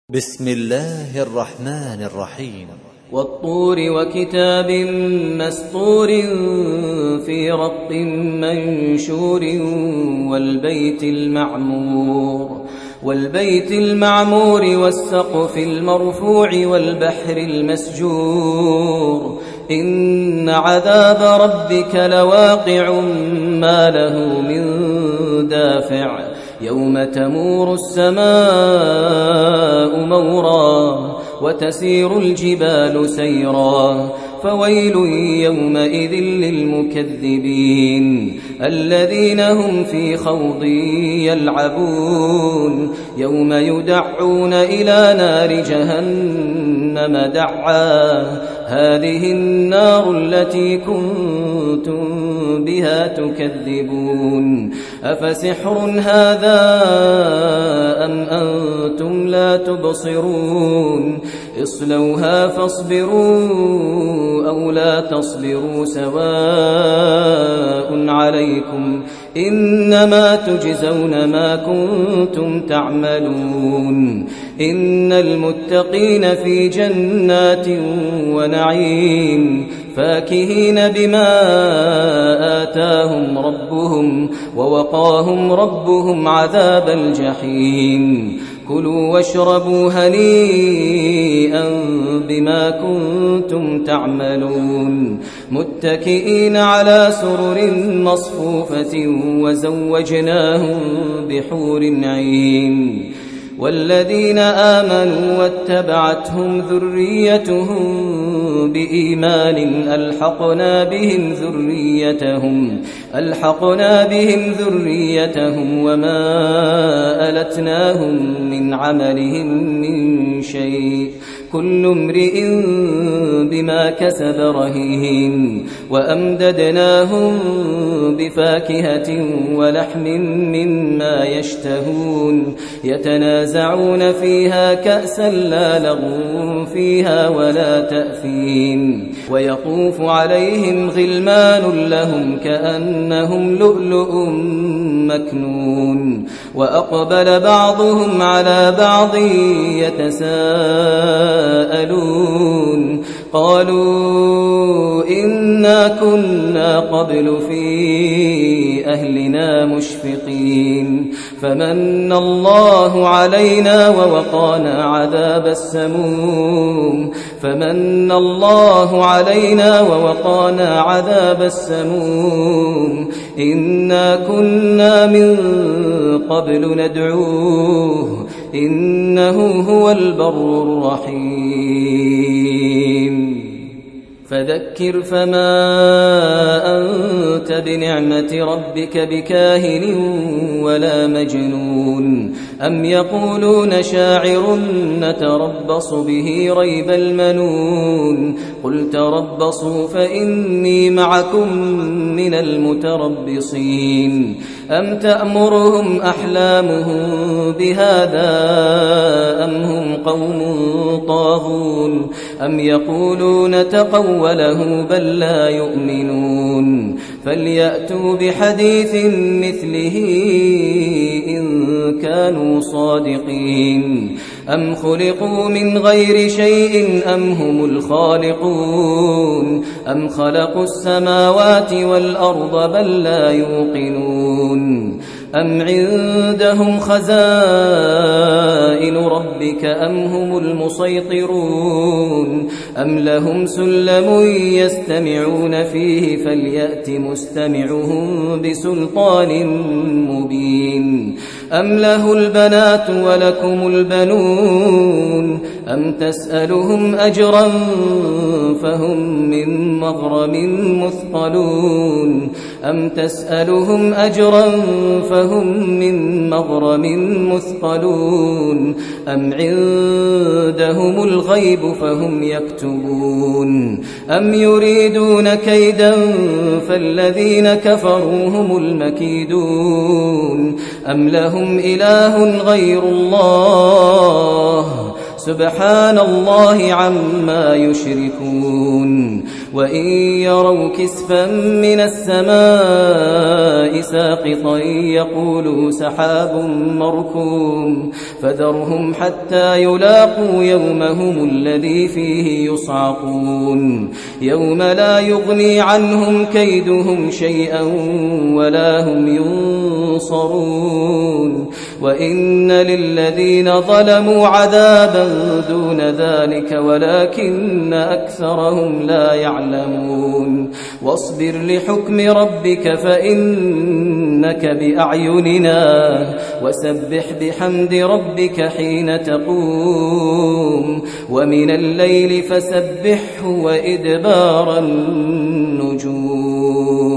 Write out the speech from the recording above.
بسم الله الرحمن الرحيم. والطور وكتاب مسطور في رق منشور والبيت المعمور والسقف المرفوع والبحر المسجور إن عذاب ربك لواقع ما له من دافع يوم تمور السماء مورا وتسير الجبال سيرا فويل يومئذ للمكذبين الذين هم في خوض يلعبون يوم يدعون إلى نار جهنم دعا هذه النار التي كنتم بها تكذبون أفسحر هذا أم أنتم لا تبصرون اصلوها فاصبروا أو لا تصبروا سواء عليكم إنما تجزون ما كنتم تعملون إن المتقين في جنات ونعيم فاكهين بما آتاهم ربهم ووقاهم ربهم عذاب الجحيم كلوا واشربوا هنيئا بما كنتم تعملون متكئين على سرر مصفوفة وزوجناهم بحور عين والذين آمنوا واتبعتهم ذريتهم بإيمان ألحقنا بهم ذريتهم وما ألتناهم من عملهم من شيء كل امرئ بما كسب رهين وأمددناهم بفاكهة ولحم مما يشتهون يتنازعون فيها كأسا لا لغو فيها ولا تأثيم ويطوف عليهم غلمان لهم كأنهم لؤلؤ مكنون وأقبل بعضهم على بعض يتساءلون قالوا إنا كنا قبل في أهلنا مشفقين فمن الله علينا ووقانا عذاب السموم إنا كنا من قبل ندعوه إنه هو البر الرحيم فذكر فما أنت بنعمة ربك بكاهن ولا مجنون أم يقولون شاعر نتربص به ريب المنون قل تربصوا فإني معكم من المتربصين أم تأمرهم أحلامهم بهذا أم هم قوم طاغون أم يقولون تقوله بل لا يؤمنون فليأتوا بحديث مثله إن كانوا صادقين أم خلقوا من غير شيء أم هم الخالقون أم خلقوا السماوات والأرض بل لا يوقنون أم عندهم خزائن ربك أم هم المسيطرون أم لهم سلم يستمعون فيه فليأت مستمعهم بسلطان مبين أم له البنات ولكم البنون أم تسألهم أجرا فهم من مغرم مثقلون أم عندهم الغيب فهم يكتبون أم يريدون كيدا فالذين كفروا هم المكيدون أم لهم إله غير الله سبحان الله عما يشركون وإن يروا كسفا من السماء ساقطا يقولوا سحاب مركوم فذرهم حتى يلاقوا يومهم الذي فيه يصعقون يوم لا يغني عنهم كيدهم شيئا ولا هم ينصرون وإن للذين ظلموا عذابا دون ذلك ولكن أكثرهم لا يعلمون واصبر لحكم ربك فإنك بأعيننا وسبح بحمد ربك حين تقوم ومن الليل فسبحه وإدبار النجوم